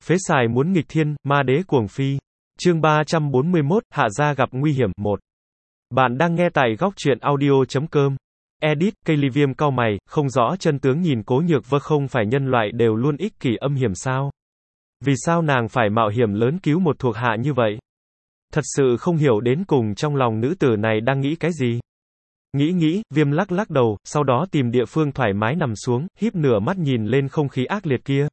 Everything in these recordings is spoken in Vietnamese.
Phế xài muốn nghịch thiên, ma đế cuồng phi. Chương 341, Hạ gia gặp nguy hiểm, 1. Bạn đang nghe tại góc truyện audio.com. Edit, cây ly viêm cau mày, không rõ chân tướng nhìn Cố Nhược Vân không phải nhân loại đều luôn ích kỷ âm hiểm sao? Vì sao nàng phải mạo hiểm lớn cứu một thuộc hạ như vậy? Thật sự không hiểu đến cùng trong lòng nữ tử này đang nghĩ cái gì. Nghĩ, viêm lắc lắc đầu, sau đó tìm địa phương thoải mái nằm xuống, híp nửa mắt nhìn lên không khí ác liệt kia.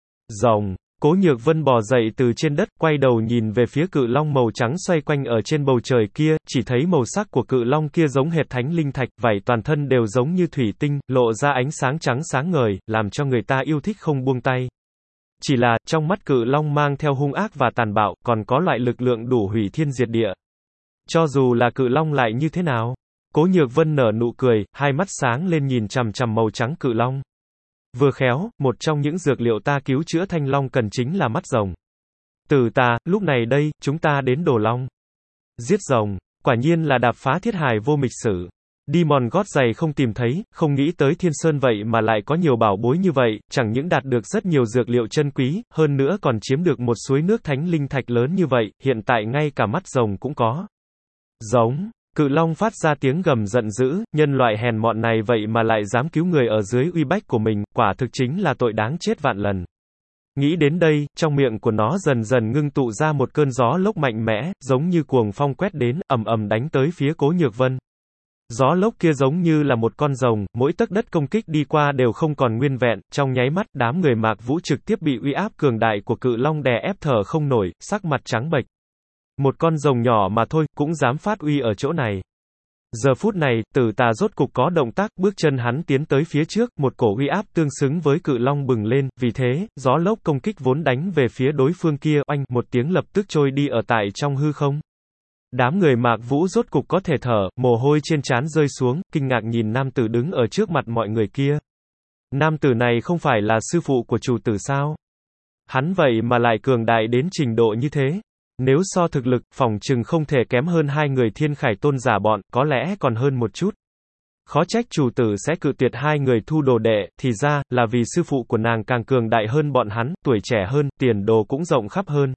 Rồng. Cố Nhược Vân bò dậy từ trên đất, quay đầu nhìn về phía cự long màu trắng xoay quanh ở trên bầu trời kia, chỉ thấy màu sắc của cự long kia giống hệt thánh linh thạch, vảy toàn thân đều giống như thủy tinh, lộ ra ánh sáng trắng sáng ngời, làm cho người ta yêu thích không buông tay. Chỉ là, trong mắt cự long mang theo hung ác và tàn bạo, còn có loại lực lượng đủ hủy thiên diệt địa. Cho dù là cự long lại như thế nào? Cố Nhược Vân nở nụ cười, hai mắt sáng lên nhìn chằm chằm màu trắng cự long. Vừa khéo, một trong những dược liệu ta cứu chữa thanh long cần chính là mắt rồng. Từ ta, lúc này đây, chúng ta đến Đồ Long. Giết rồng, quả nhiên là đạp phá thiết hài vô mịch sử. Đi mòn gót giày không tìm thấy, không nghĩ tới Thiên Sơn vậy mà lại có nhiều bảo bối như vậy, chẳng những đạt được rất nhiều dược liệu chân quý, hơn nữa còn chiếm được một suối nước thánh linh thạch lớn như vậy, hiện tại ngay cả mắt rồng cũng có. Giống. Cự long phát ra tiếng gầm giận dữ, nhân loại hèn mọn này vậy mà lại dám cứu người ở dưới uy bách của mình, quả thực chính là tội đáng chết vạn lần. Nghĩ đến đây, trong miệng của nó dần dần ngưng tụ ra một cơn gió lốc mạnh mẽ, giống như cuồng phong quét đến, ầm ầm đánh tới phía Cố Nhược Vân. Gió lốc kia giống như là một con rồng, mỗi tấc đất công kích đi qua đều không còn nguyên vẹn, trong nháy mắt, đám người Mạc Vũ trực tiếp bị uy áp cường đại của cự long đè ép thở không nổi, sắc mặt trắng bệch. Một con rồng nhỏ mà thôi, cũng dám phát uy ở chỗ này. Giờ phút này, Tử Tà rốt cục có động tác, bước chân hắn tiến tới phía trước, một cổ uy áp tương xứng với cự long bừng lên, vì thế, gió lốc công kích vốn đánh về phía đối phương kia, oanh, một tiếng lập tức trôi đi ở tại trong hư không. Đám người Mạc Vũ rốt cục có thể thở, mồ hôi trên trán rơi xuống, kinh ngạc nhìn nam tử đứng ở trước mặt mọi người kia. Nam tử này không phải là sư phụ của chủ tử sao? Hắn vậy mà lại cường đại đến trình độ như thế. Nếu so thực lực, phỏng chừng không thể kém hơn hai người Thiên Khải Tôn giả bọn, có lẽ còn hơn một chút. Khó trách chủ tử sẽ cự tuyệt hai người thu đồ đệ, thì ra, là vì sư phụ của nàng càng cường đại hơn bọn hắn, tuổi trẻ hơn, tiền đồ cũng rộng khắp hơn.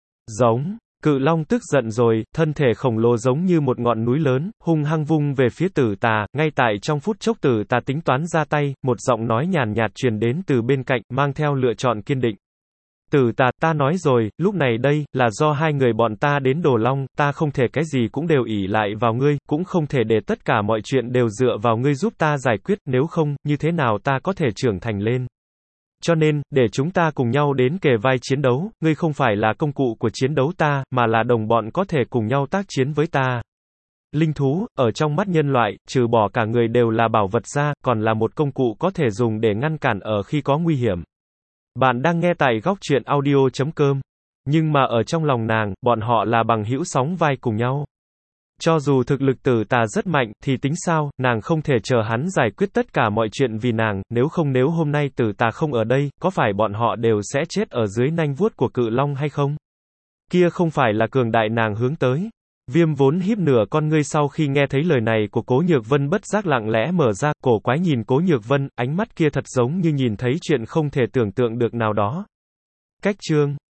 Giống. Cự long tức giận rồi, thân thể khổng lồ giống như một ngọn núi lớn, hung hăng vung về phía Tử Tà, ngay tại trong phút chốc Tử Tà tính toán ra tay, một giọng nói nhàn nhạt truyền đến từ bên cạnh, mang theo lựa chọn kiên định. Tử Tà, ta nói rồi, lúc này đây, là do hai người bọn ta đến Đồ Long, ta không thể cái gì cũng đều ỷ lại vào ngươi, cũng không thể để tất cả mọi chuyện đều dựa vào ngươi giúp ta giải quyết, nếu không, như thế nào ta có thể trưởng thành lên. Cho nên, để chúng ta cùng nhau đến kề vai chiến đấu, ngươi không phải là công cụ của chiến đấu ta, mà là đồng bọn có thể cùng nhau tác chiến với ta. Linh thú, ở trong mắt nhân loại, trừ bỏ cả người đều là bảo vật ra, còn là một công cụ có thể dùng để ngăn cản ở khi có nguy hiểm. Bạn đang nghe tại góc truyện audio.com. Nhưng mà ở trong lòng nàng, bọn họ là bằng hữu sóng vai cùng nhau. Cho dù thực lực Tử Tà rất mạnh, thì tính sao, nàng không thể chờ hắn giải quyết tất cả mọi chuyện vì nàng, nếu hôm nay Tử Tà không ở đây, có phải bọn họ đều sẽ chết ở dưới nanh vuốt của cự long hay không? Kia không phải là cường đại nàng hướng tới. Viêm vốn híp nửa con ngươi sau khi nghe thấy lời này của Cố Nhược Vân bất giác lặng lẽ mở ra, cổ quái nhìn Cố Nhược Vân, ánh mắt kia thật giống như nhìn thấy chuyện không thể tưởng tượng được nào đó. Cách chương